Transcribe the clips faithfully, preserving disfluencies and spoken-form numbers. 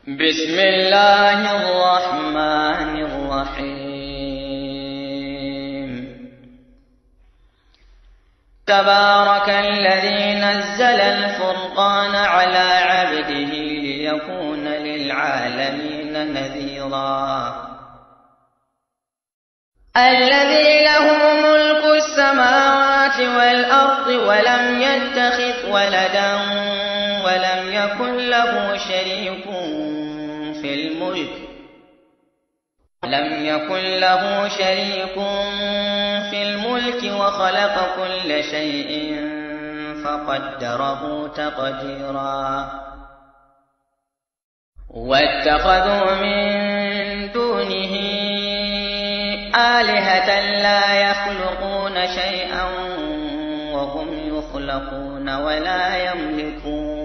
بسم الله الرحمن الرحيم. تبارك الذي نزل الفرقان على عبده ليكون للعالمين نذيرا. الذي له ملك السماوات والأرض ولم يتخذ ولدا ولم يكن له شريك في الملك لم يكن له شريك في الملك وخلق كل شيء فقدره تقديرا. واتخذوا من دونه آلهة لا يخلقون شيئا وهم يخلقون ولا يملكون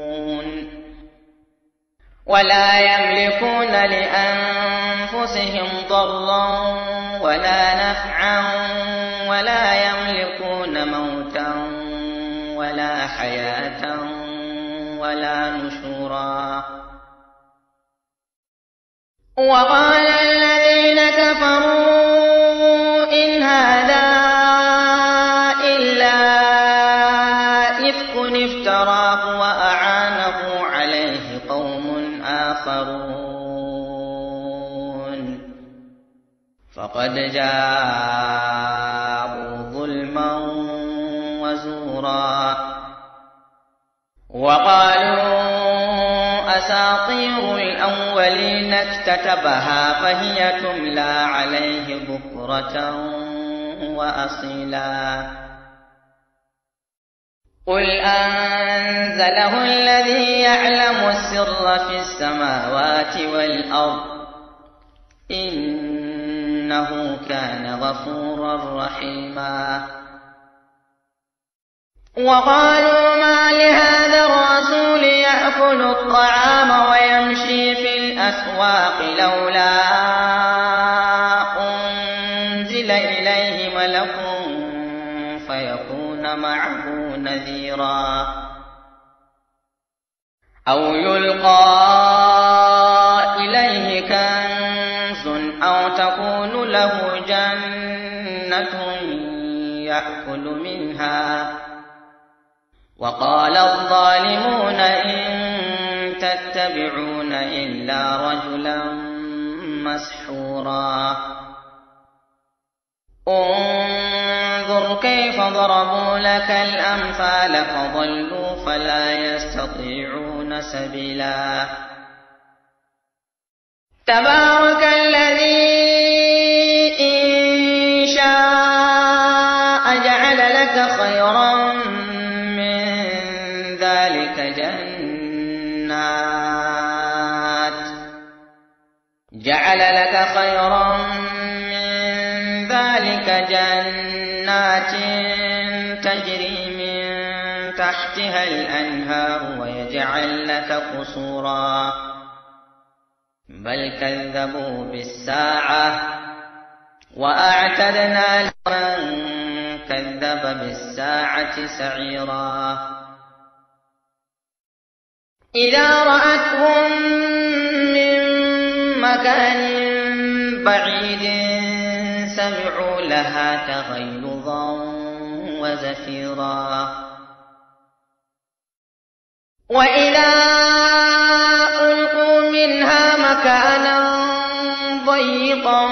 ولا يملكون لأنفسهم ضرا ولا نفعا ولا يملكون موتا ولا حياة ولا نشورا. وقال الذين كفروا إن هذا إلا إفك افتراه وأعانه عليه قوم آخرون فقد جاءوا ظلما وزورا. وقالوا أساطير الأولين اكتتبها فهي تملى عليه بكرة وأصيلا. قل أنزله الذي يعلم السر في السماوات والأرض إنه كان غفورا رحيما. وقالوا ما لهذا الرسول يأكل الطعام ويمشي في الأسواق لولا أنزل إليه ملك فيكون معه نذيرا أو يلقى إليه كنز أو تكون له جنة يأكل منها. وقال الظالمون إن تتبعون إلا رجلا مسحورا. انظر كيف ضربوا لك الأمثال فضلوا فلا يستطيعون سبيلا. تبارك الذي إن شاء جعل لك خيرا جنات جعل لك خيرا من ذلك جنات تجري من تحتها الأنهار ويجعل لك قصورا بل كذبوا بالساعة وأعتدنا لمن كذب بالساعة سعيرا. إذا رأتهم من مكان بعيد سمعوا لها تغيظا وزفيرا. وإذا ألقوا منها مكانا ضيقا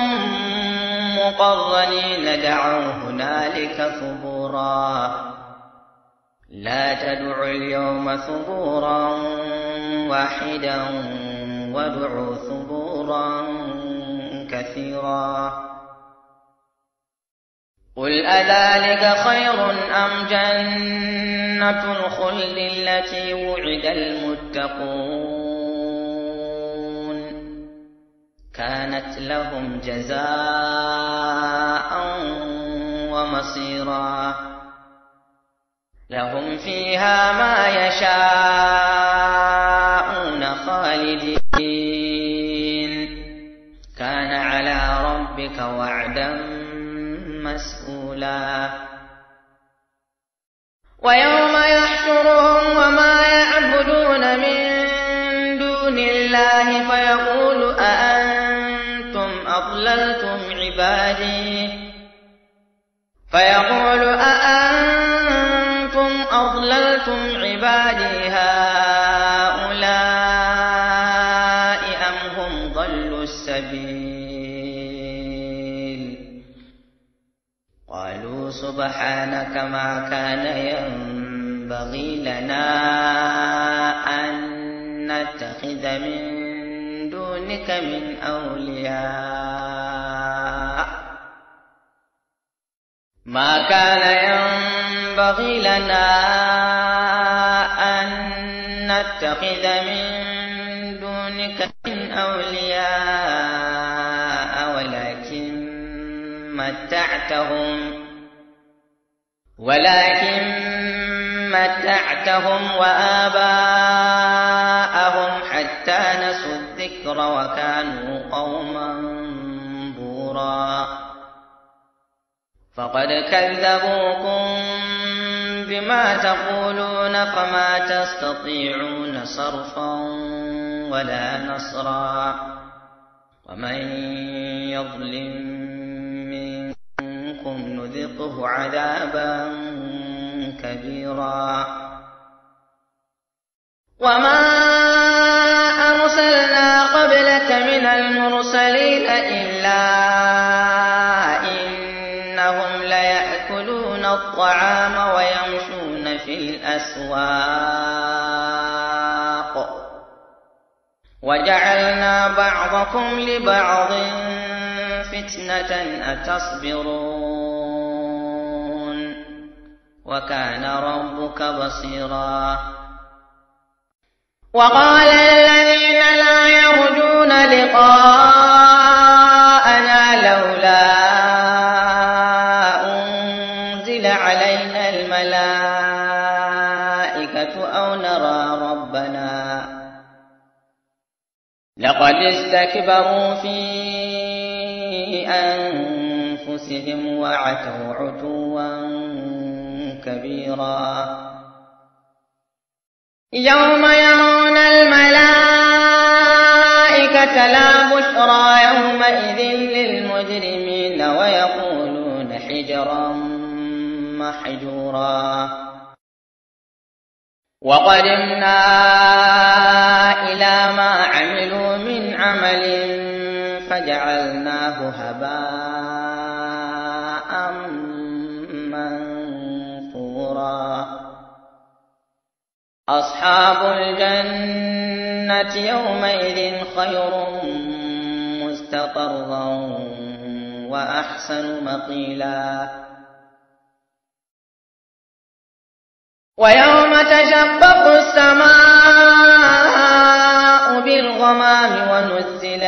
مقرنين دعوا هنالك ثبورا. لا تدعوا اليوم ثبورا واحدا وادعوا ثبورا كثيرا. قل أذلك خير أم جنة الخلد التي وعد المتقون كانت لهم جزاء ومصيرا. لهم فيها ما يشاءون خالدين كان على ربك وعدا مسئولا. ويوم يحشرهم وما يعبدون من دون دون الله فيقول أأنتم أضللتم عبادي فيقول أأنتم أضللتم عبادي هؤلاء أم هم ضلوا السبيل قالوا سبحانك ما كان ينبغي لنا أن نتخذ من دونك من أولياء ما كان ينبغي لنا أن نتخذ من دونك من أولياء ولكن متعتهم ولكن متعتهم وآباءهم حتى نسوا الذكر وكانوا قوما بورا فقد كذبوكم بما تقولون فما تستطيعون صرفا ولا نصرا ومن يظلم منكم نذقه عذابا كبيرا وما أرسلنا قبلك من المرسلين إلا إنهم ليأكلون الطعام ويمشون في الأسواق وجعلنا بعضكم لبعض فتنة أتصبرون وكان ربك بصيرا وقال الذين لا يرجون لقاءنا لولا أنزل علينا الملائكة أو نرى ربنا لقد استكبروا في أنفسهم وعتوا عتوا كبيرا يوم يرون الملائكة لا بشرى يومئذ للمجرمين ويقولون حجرا محجورا وقدمنا إلى ما عملوا من عمل فجعلناه هباء منثورا أصحاب الجنة يومئذ خير مستقرا وأحسن مقيلا ويوم تشقق السماء بالغمام ونزل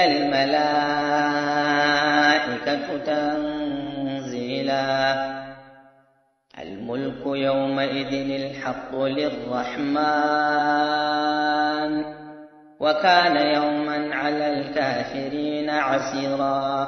الملائكة تنزيلا الملك يومئذ الحق للرحمن وكان يوما على الكافرين عسيرا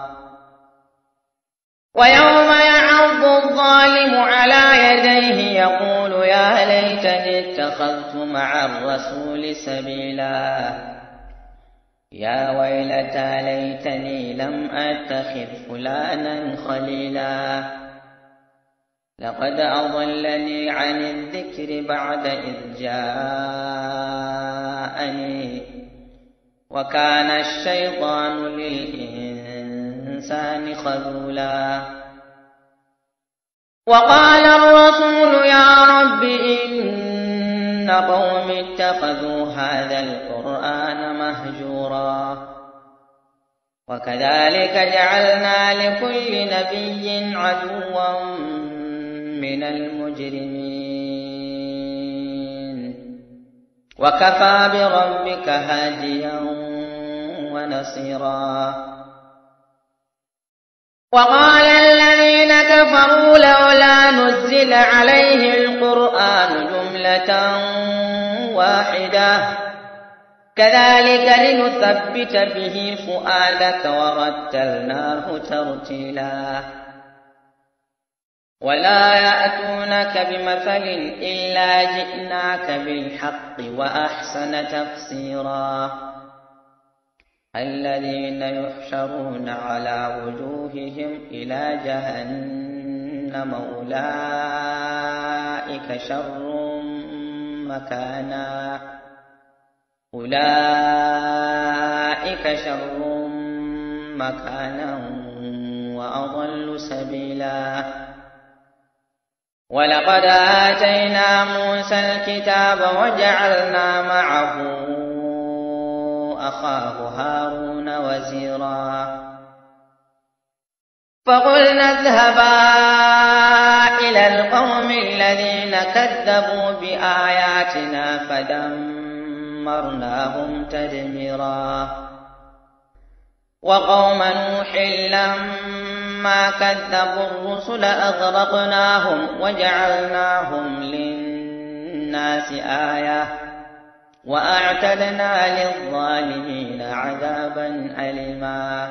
ويوم يعض الظالم على يديه يقول يا ليتني اتخذت مع الرسول سبيلا يا ويلتى ليتني لم أتخذ فلانا خليلا لقد أضلني عن الذكر بعد إذ جاءني وكان الشيطان للإنسان خذولا وقال الرسول يا رب إن قوم اتخذوا هذا القرآن مهجورا وكذلك جعلنا لكل نبي عدوا من المجرمين وكفى بربك هاديا ونصيرا وقال الذين كفروا لولا نزل عليه القرآن جملة واحدة كذلك لنثبت به فؤادك ورتلناه ترتيلا ولا يأتونك بمثل إلا جئناك بالحق وأحسن تفسيرا الذين يحشرون على وجوههم إلى جهنم أولئك شر مكانا أولئك شر مكانا وأضل سبيلا ولقد آتينا موسى الكتاب وجعلنا معه أخاه هارون وزيرا فقلنا اذهبا إلى القوم الذين كذبوا بآياتنا فدمرناهم تدميرا وقوم نوح لما كذبوا الرسل أغرقناهم وجعلناهم للناس آية وأعتدنا للظالمين عذابا أليما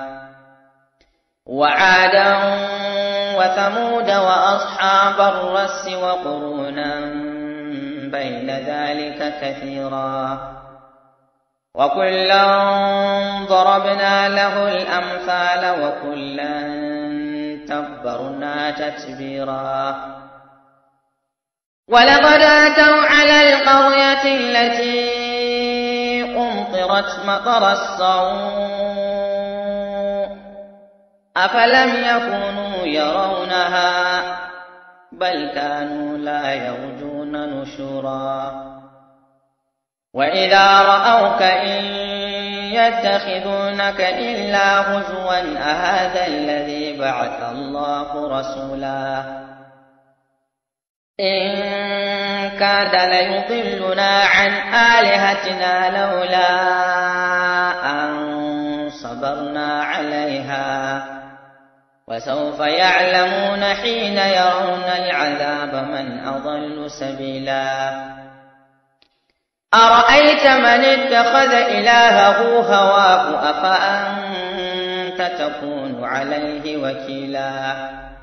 وعادا وثمود وأصحاب الرس وقرونا بين ذلك كثيرا وكلا ضربنا له الأمثال وكلا تبرنا تتبيرا ولقد أتوا على القرية التي أمطرت مطر السوء أفلم يكونوا يرونها بل كانوا لا يرجون نشورا وإذا رأوك إن يتخذونك إلا هزوا أهذا الذي بعث الله رسولا إن كاد ليضلنا عن آلهتنا لولا أن صبرنا عليها وسوف يعلمون حين يرون العذاب من أضل سبيلا أرأيت من اتخذ إلهه هواه أفأنت تكون عليه وكيلا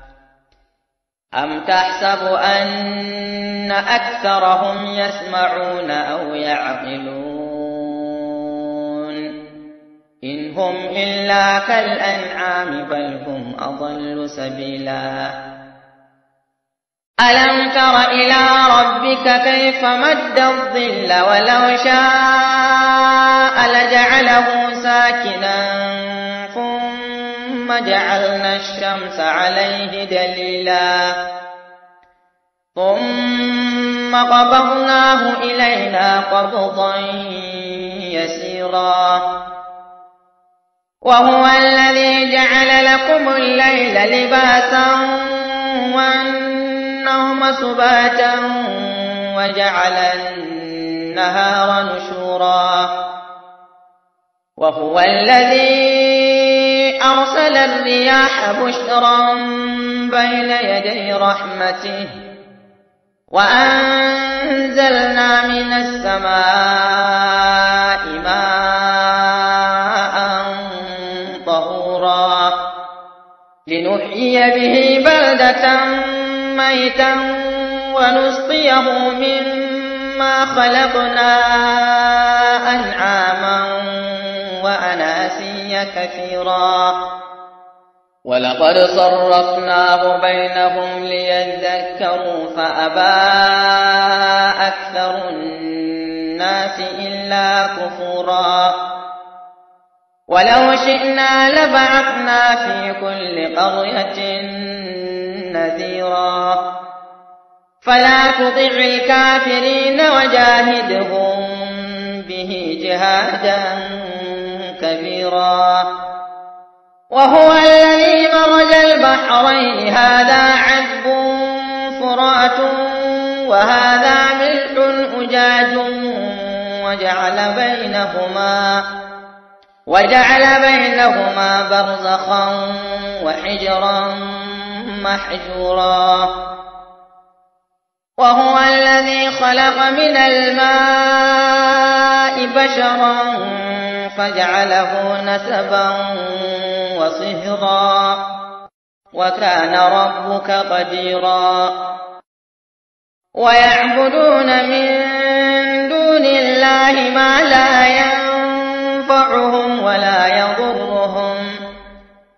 أم تحسب أن أكثرهم يسمعون أو يعقلون إن هم إلا كالأنعام بل هم أضل سبيلا ألم تر إلى ربك كيف مد الظل ولو شاء لجعله ساكنا ثم جعلنا الشمس عليه دليلا ثم قبضناه إلينا قبضا يسيرا وهو الذي جعل لكم الليل لباسا والنوم سباتا وجعل النهار نشورا وهو الذي أرسل الرياح بشرا بين يدي رحمته وأنزلنا من السماء ماء طهورا لنحيي به بلدة ميتا ونسقيه مما خلقنا أنعاما وأناسيا كثيرا ولقد صرفناه بينهم ليذكروا فأبى أكثر الناس إلا كفورا ولو شئنا لبعثنا في كل قرية نذيرا فلا تطع الكافرين وجاهدهم به جهادا كبيرا وهو الذي مرج البحرين هذا عذب فرات وهذا ملح أجاج وجعل بينهما وجعل بينهما برزخا وحجرا محجورا وهو الذي خلق من الماء بشرا فجعله نسبا وصهرا وكان ربك قديرا ويعبدون من دون الله ما لا ينفعهم ولا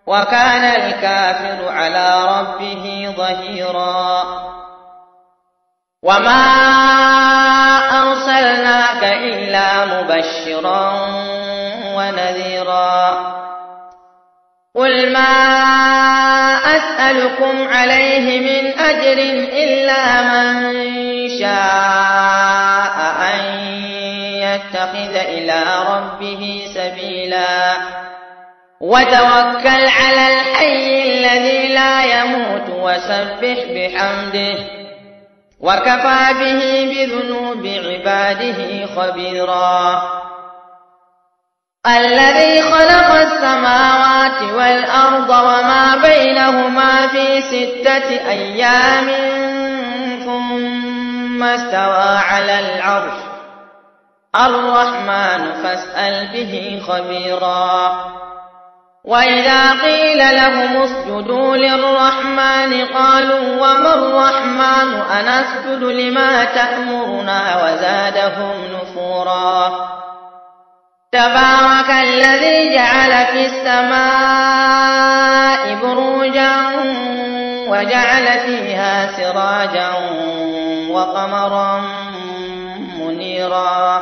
وكان الكافر على ربه ظهيرا وما أرسلناك إلا مبشرا ونذيرا قل ما أسألكم عليه من أجر إلا من شاء أن يتخذ إلى ربه سبيلا وتوكل على الحي الذي لا يموت وسبح بحمده وكفى به بذنوب عباده خبيرا الذي خلق السماوات والأرض وما بينهما في ستة أيام ثم استوى على العرش الرحمن فاسأل به خبيرا وإذا قيل لهم اسجدوا للرحمن قالوا وما الرحمن أنسجد لما تأمرنا وزادهم نفورا تبارك الذي جعل في السماء بروجا وجعل فيها سراجا وقمرا منيرا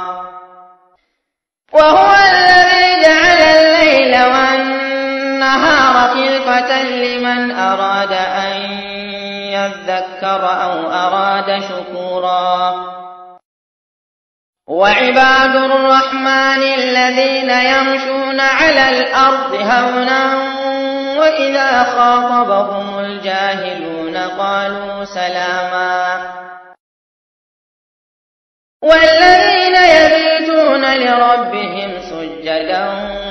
وهو الذي جعل الليل والنهار خلفة لمن أراد أن يذكر أو أراد شكورا وعباد الرحمن الذين يمشون على الأرض هونا وإذا خاطبهم الجاهلون قالوا سلاما والذين يبيتون لربهم سجدا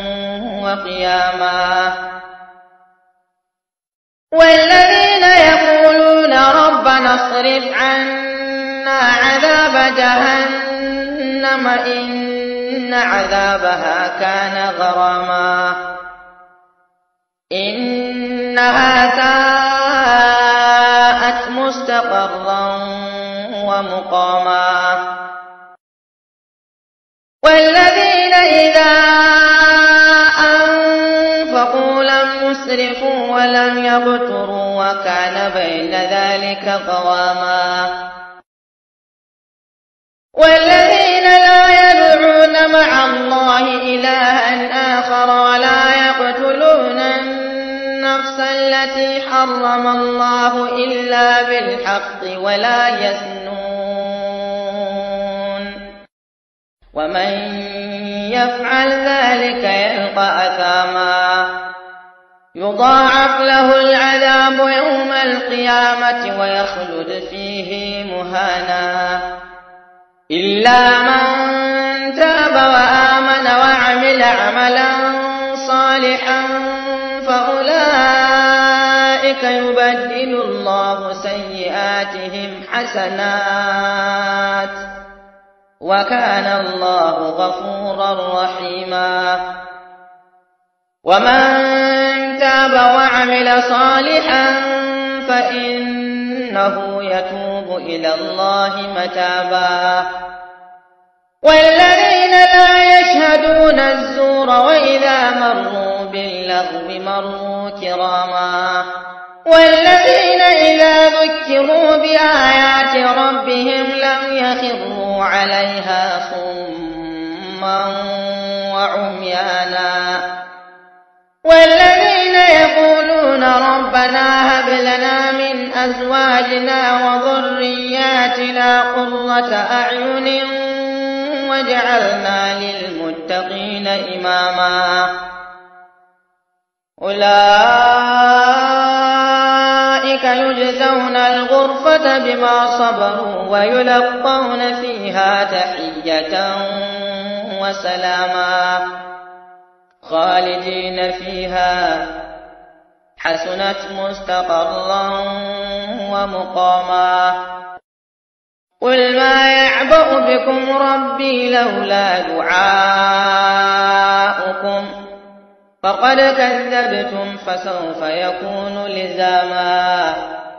وقياما والذين يقولون ربنا اصرف عنا عذاب جهنم إن عذابها كان غراما إنها ساءت مستقرا ومقاما والذين إذا أنفقوا لم يسرفوا ولم يقتروا وكان بين ذلك قواما والذين لا يدعون مع الله إلها آخر ولا يقتلون النفس التي حرم الله إلا بالحق ولا يزنون ومن يفعل ذلك يلقى أثاما يضاعف له العذاب يوم القيامة ويخلد فيه مهانا إلا من تاب وآمن وعمل عملا صالحا فأولئك يبدل الله سيئاتهم حسنات وكان الله غفورا رحيما ومن تاب وعمل صالحا فإنه يتوب إلى الله متابا والذين لا يشهدون الزور وإذا مروا باللغو مروا كراما والذين إذا ذكروا بآيات ربهم لم يخروا عليها صما وعميانا والذين يقولون ربنا هب لنا من أزواجنا وذرياتنا قرة أعين وجعلنا للمتقين إماما أولئك يجزون الغرفة بما صبروا ويلقون فيها تحية وسلاما خالدين فيها حسنت مستقرا ومقاما قل ما يعبأ بكم ربي لولا دعاؤكم فقد كذبتم فسوف يكون لزاما